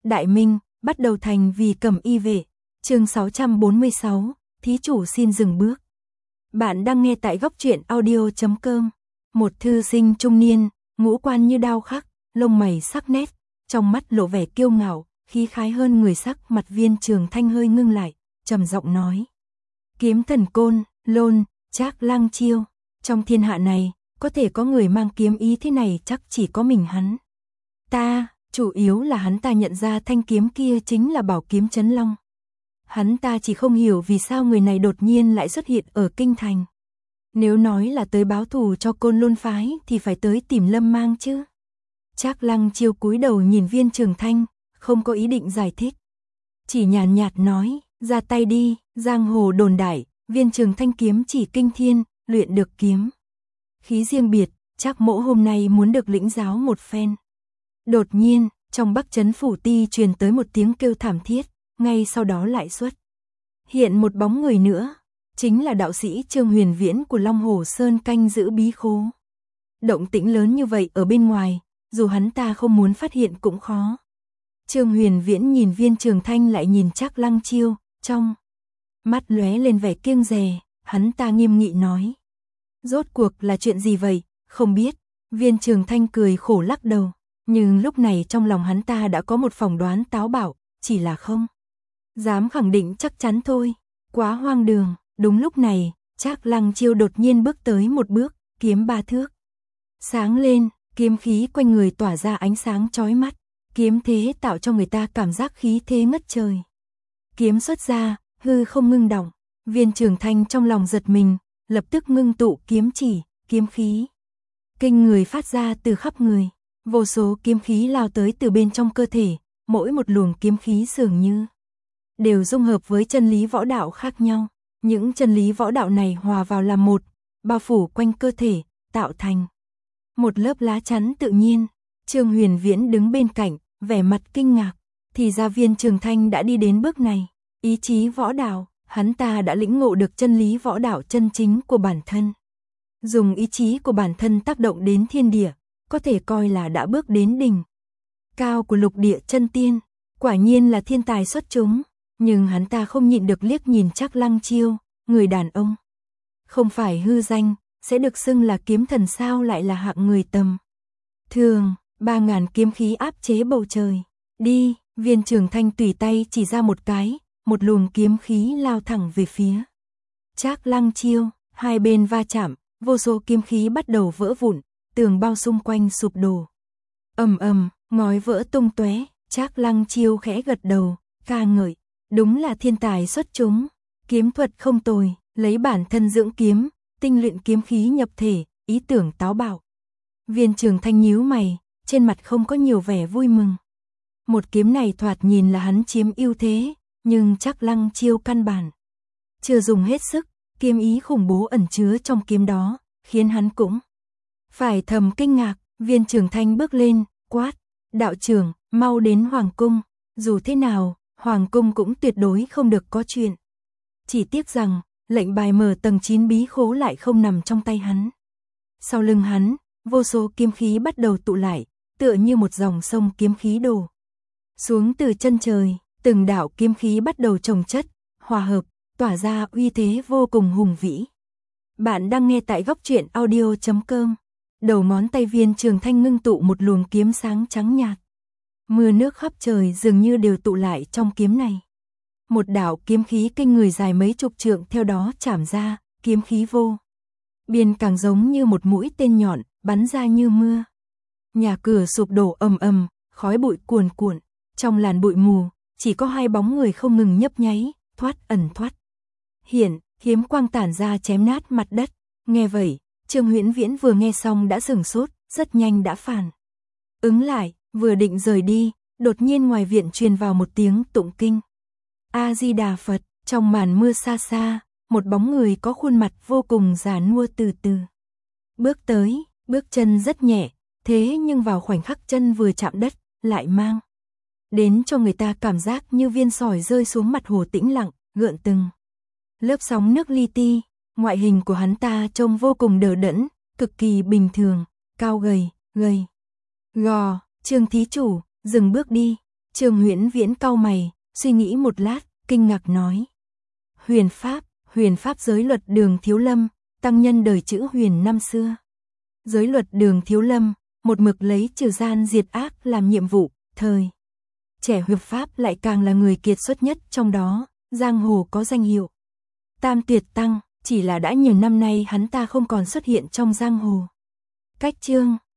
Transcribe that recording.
Đại Minh, bắt đầu thành vì Cẩm Y vệ. Chương 646, thí chủ xin dừng bước. Bạn đang nghe tại góc truyện audio.com. Một thư sinh trung niên, ngũ quan như đao khắc, lông mày sắc nét, trong mắt lộ vẻ kiêu ngạo, khí khái hơn người. Sắc mặt Viên Trường Thanh hơi ngưng lại, trầm giọng nói: Kiếm thần Côn Lôn, Trác Lăng Chiêu, trong thiên hạ này, có thể có người mang kiếm ý thế này chắc chỉ có mình hắn. Ta, chủ yếu là hắn ta nhận ra thanh kiếm kia chính là bảo kiếm Chấn Long. Hắn ta chỉ không hiểu vì sao người này đột nhiên lại xuất hiện ở kinh thành. Nếu nói là tới báo thù cho Côn Lôn phái thì phải tới tìm Lâm Mang chứ. Trác Lăng Chiêu cúi đầu nhìn Viên Trường Thanh, không có ý định giải thích. Chỉ nhàn nhạt nói, ra tay đi. Giang hồ đồn đại, Viên Trường Thanh kiếm chỉ kinh thiên, luyện được kiếm khí riêng biệt, Trác mỗ hôm nay muốn được lĩnh giáo một phen. Đột nhiên, trong Bắc Trấn phủ ti truyền tới một tiếng kêu thảm thiết, ngay sau đó lại xuất hiện một bóng người nữa, chính là đạo sĩ Trương Huyền Viễn của Long Hồ Sơn canh giữ bí khố. Động tĩnh lớn như vậy ở bên ngoài, dù hắn ta không muốn phát hiện cũng khó. Trương Huyền Viễn nhìn Viên Trường Thanh lại nhìn Trác Lăng Chiêu, trong mắt lóe lên vẻ kiêng dè, hắn ta nghiêm nghị nói: Rốt cuộc là chuyện gì vậy? Không biết. Viên Trường Thanh cười khổ lắc đầu, nhưng lúc này trong lòng hắn ta đã có một phỏng đoán táo bạo, chỉ là không dám khẳng định chắc chắn thôi, quá hoang đường. Đúng lúc này, Trác Lăng Chiêu đột nhiên bước tới một bước, kiếm 3 thước sáng lên, kiếm khí quanh người tỏa ra ánh sáng chói mắt, kiếm thế tạo cho người ta cảm giác khí thế ngất trời. Kiếm xuất ra, hư không ngưng động. Viên Trường Thanh trong lòng giật mình, lập tức ngưng tụ kiếm chỉ, kiếm khí kinh người phát ra từ khắp người, vô số kiếm khí lao tới từ bên trong cơ thể, mỗi một luồng kiếm khí dường như đều dung hợp với chân lý võ đạo khác nhau. Những chân lý võ đạo này hòa vào làm một, bao phủ quanh cơ thể, tạo thành một lớp lá chắn tự nhiên. Trương Huyền Viễn đứng bên cạnh, vẻ mặt kinh ngạc, thì ra Viên Trường Thanh đã đi đến bước này. Ý chí võ đạo, hắn ta đã lĩnh ngộ được chân lý võ đạo chân chính của bản thân. Dùng ý chí của bản thân tác động đến thiên địa, có thể coi là đã bước đến đỉnh cao của lục địa chân tiên. Quả nhiên là thiên tài xuất chúng, nhưng hắn ta không nhịn được liếc nhìn Trác Lăng Chiêu, người đàn ông không phải hư danh, sẽ được xưng là kiếm thần sao lại là hạng người tầm thường. 3000 kiếm khí áp chế bầu trời. Đi. Viên Trường Thanh tùy tay chỉ ra một cái, một luồng kiếm khí lao thẳng về phía Trác Lăng Chiêu. Hai bên va chạm, vô số kiếm khí bắt đầu vỡ vụn, tường bao xung quanh sụp đổ. Ầm ầm, ngói vỡ tung tóe. Trác Lăng Chiêu khẽ gật đầu, ca ngợi, đúng là thiên tài xuất chúng, kiếm thuật không tồi, lấy bản thân dưỡng kiếm, tinh luyện kiếm khí nhập thể, ý tưởng táo bạo. Viên Trường Thanh nhíu mày, trên mặt không có nhiều vẻ vui mừng. Một kiếm này thoạt nhìn là hắn chiếm ưu thế, nhưng Trác Lăng Chiêu căn bản chưa dùng hết sức, kiếm ý khủng bố ẩn chứa trong kiếm đó, khiến hắn cũng phải thầm kinh ngạc. Viên Trường Thanh bước lên, quát: Đạo trưởng, mau đến Hoàng cung. Dù thế nào, Hoàng cung cũng tuyệt đối không được có chuyện. Chỉ tiếc rằng, lệnh bài mở tầng 9 bí khố lại không nằm trong tay hắn. Sau lưng hắn, vô số kiếm khí bắt đầu tụ lại, tựa như một dòng sông kiếm khí đổ xuống từ chân trời. Từng đạo kiếm khí bắt đầu chồng chất, hòa hợp, tỏa ra uy thế vô cùng hùng vĩ. Bạn đang nghe tại góc truyện audio.com. Đầu ngón tay Viên Trường Thanh ngưng tụ một luồng kiếm sáng trắng nhạt. Mưa nước khắp trời dường như đều tụ lại trong kiếm này. Một đạo kiếm khí kinh người dài mấy chục trượng theo đó chảm ra, kiếm khí vô biên càng giống như một mũi tên nhọn, bắn ra như mưa. Nhà cửa sụp đổ ầm ầm, khói bụi cuồn cuộn. Trong làn bụi mù, chỉ có hai bóng người không ngừng nhấp nháy, thoát ẩn thoát hiện, kiếm quang tản ra chém nát mặt đất. Nghe vậy, Trương Huyền Viễn vừa nghe xong đã sửng sốt, rất nhanh đã phản ứng lại, vừa định rời đi, đột nhiên ngoài viện truyền vào một tiếng tụng kinh. A Di Đà Phật. Trong màn mưa xa xa, một bóng người có khuôn mặt vô cùng già nua từ từ bước tới, bước chân rất nhẹ, thế nhưng vào khoảnh khắc chân vừa chạm đất, lại mang đến cho người ta cảm giác như viên sỏi rơi xuống mặt hồ tĩnh lặng, gợn từng lớp sóng nước li ti. Ngoại hình của hắn ta trông vô cùng đờ đẫn, cực kỳ bình thường, cao gầy, gò. Trương thí chủ, dừng bước đi. Trương Huyễn Viễn cau mày, suy nghĩ một lát, kinh ngạc nói. Huyền pháp giới luật Đường Thiếu Lâm, tăng nhân đời chữ huyền năm xưa. Giới luật Đường Thiếu Lâm, một mực lấy trừ gian diệt ác làm nhiệm vụ, thời trẻ huyền pháp lại càng là người kiệt xuất nhất trong đó, giang hồ có danh hiệu Tam Tuyệt Tăng, chỉ là đã nhiều năm nay hắn ta không còn xuất hiện trong giang hồ. Cách chương